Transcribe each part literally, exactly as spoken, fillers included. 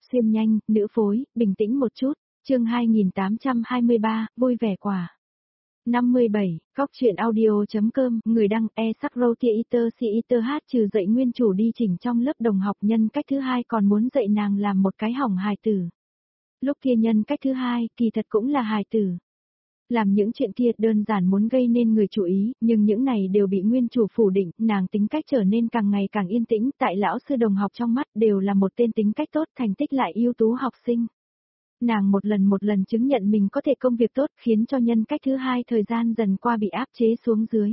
Xuyên nhanh, nữ phối, bình tĩnh một chút, chương hai nghìn tám trăm hai mươi ba, vui vẻ quả. năm mươi bảy, Cóc truyện audio.com, người đăng e sắc Rotier Iter Si Iter hát trừ dạy nguyên chủ đi chỉnh trong lớp đồng học nhân cách thứ hai còn muốn dạy nàng làm một cái hỏng hài tử. Lúc kia nhân cách thứ hai, kỳ thật cũng là hài tử. Làm những chuyện kia đơn giản muốn gây nên người chú ý, nhưng những này đều bị nguyên chủ phủ định, nàng tính cách trở nên càng ngày càng yên tĩnh, tại lão sư đồng học trong mắt đều là một tên tính cách tốt, thành tích lại ưu tú học sinh. Nàng một lần một lần chứng nhận mình có thể công việc tốt, khiến cho nhân cách thứ hai thời gian dần qua bị áp chế xuống dưới.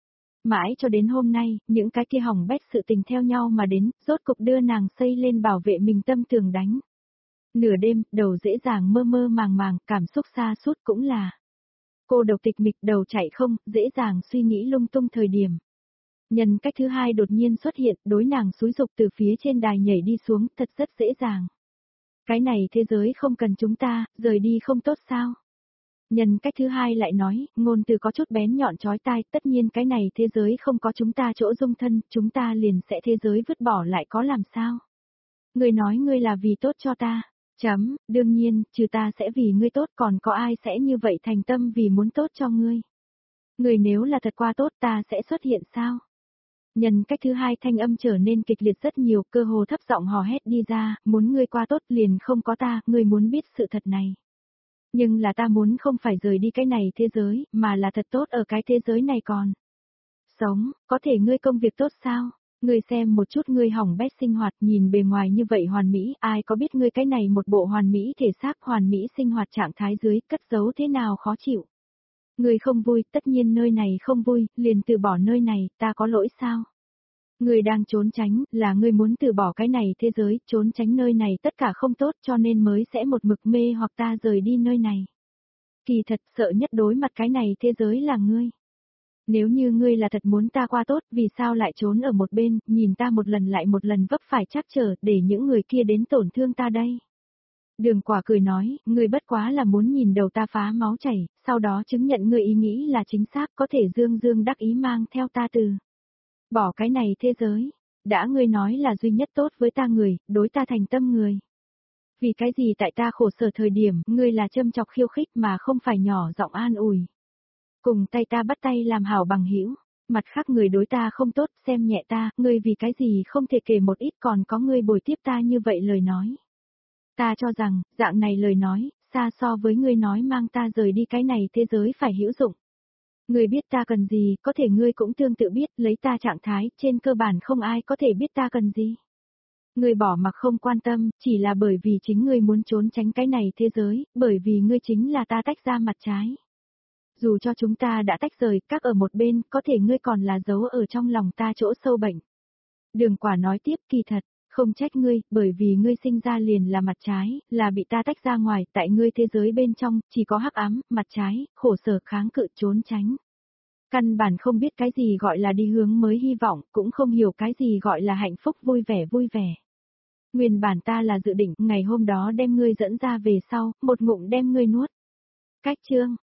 Mãi cho đến hôm nay, những cái kia hỏng bét sự tình theo nhau mà đến, rốt cục đưa nàng xây lên bảo vệ mình tâm tường đánh. Nửa đêm, đầu dễ dàng mơ mơ màng màng, cảm xúc xa sút cũng là. Cô độc tịch mịch đầu chạy không, dễ dàng suy nghĩ lung tung thời điểm. Nhân cách thứ hai đột nhiên xuất hiện, đối nàng xúi dục từ phía trên đài nhảy đi xuống, thật rất dễ dàng. Cái này thế giới không cần chúng ta, rời đi không tốt sao? Nhân cách thứ hai lại nói, ngôn từ có chút bén nhọn chói tai, tất nhiên cái này thế giới không có chúng ta chỗ dung thân, chúng ta liền sẽ thế giới vứt bỏ lại có làm sao? Ngươi nói ngươi là vì tốt cho ta. Chấm, đương nhiên, trừ ta sẽ vì ngươi tốt còn có ai sẽ như vậy thành tâm vì muốn tốt cho ngươi. Ngươi nếu là thật qua tốt ta sẽ xuất hiện sao? Nhân cách thứ hai thanh âm trở nên kịch liệt rất nhiều, cơ hồ thấp giọng hò hét đi ra, muốn ngươi qua tốt liền không có ta, ngươi muốn biết sự thật này. Nhưng là ta muốn không phải rời đi cái này thế giới, mà là thật tốt ở cái thế giới này còn. Sống, có thể ngươi công việc tốt sao? Ngươi xem một chút ngươi hỏng bét sinh hoạt nhìn bề ngoài như vậy hoàn mỹ, ai có biết ngươi cái này một bộ hoàn mỹ thể xác hoàn mỹ sinh hoạt trạng thái dưới cất giấu thế nào khó chịu. Ngươi không vui, tất nhiên nơi này không vui, liền từ bỏ nơi này, ta có lỗi sao? Ngươi đang trốn tránh, là ngươi muốn từ bỏ cái này thế giới, trốn tránh nơi này tất cả không tốt cho nên mới sẽ một mực mê hoặc ta rời đi nơi này. Kỳ thật sợ nhất đối mặt cái này thế giới là ngươi. Nếu như ngươi là thật muốn ta qua tốt, vì sao lại trốn ở một bên, nhìn ta một lần lại một lần vấp phải trắc trở, để những người kia đến tổn thương ta đây. Đường Quả cười nói, ngươi bất quá là muốn nhìn đầu ta phá máu chảy, sau đó chứng nhận ngươi ý nghĩ là chính xác, có thể dương dương đắc ý mang theo ta từ. Bỏ cái này thế giới, đã ngươi nói là duy nhất tốt với ta người, đối ta thành tâm người. Vì cái gì tại ta khổ sở thời điểm, ngươi là châm chọc khiêu khích mà không phải nhỏ giọng an ủi. Cùng tay ta bắt tay làm hảo bằng hữu, mặt khác người đối ta không tốt, xem nhẹ ta, ngươi vì cái gì không thể kể một ít còn có ngươi bồi tiếp ta như vậy lời nói. Ta cho rằng, dạng này lời nói, xa so với ngươi nói mang ta rời đi cái này thế giới phải hữu dụng. Ngươi biết ta cần gì, có thể ngươi cũng tương tự biết, lấy ta trạng thái, trên cơ bản không ai có thể biết ta cần gì. Ngươi bỏ mặc không quan tâm, chỉ là bởi vì chính ngươi muốn trốn tránh cái này thế giới, bởi vì ngươi chính là ta tách ra mặt trái. Dù cho chúng ta đã tách rời, các ở một bên, có thể ngươi còn là giấu ở trong lòng ta chỗ sâu bệnh. Đường Quả nói tiếp, kỳ thật, không trách ngươi, bởi vì ngươi sinh ra liền là mặt trái, là bị ta tách ra ngoài, tại ngươi thế giới bên trong, chỉ có hắc ám, mặt trái, khổ sở kháng cự trốn tránh. Căn bản không biết cái gì gọi là đi hướng mới hy vọng, cũng không hiểu cái gì gọi là hạnh phúc vui vẻ vui vẻ. Nguyên bản ta là dự định, ngày hôm đó đem ngươi dẫn ra về sau, một ngụm đem ngươi nuốt. Cách chương,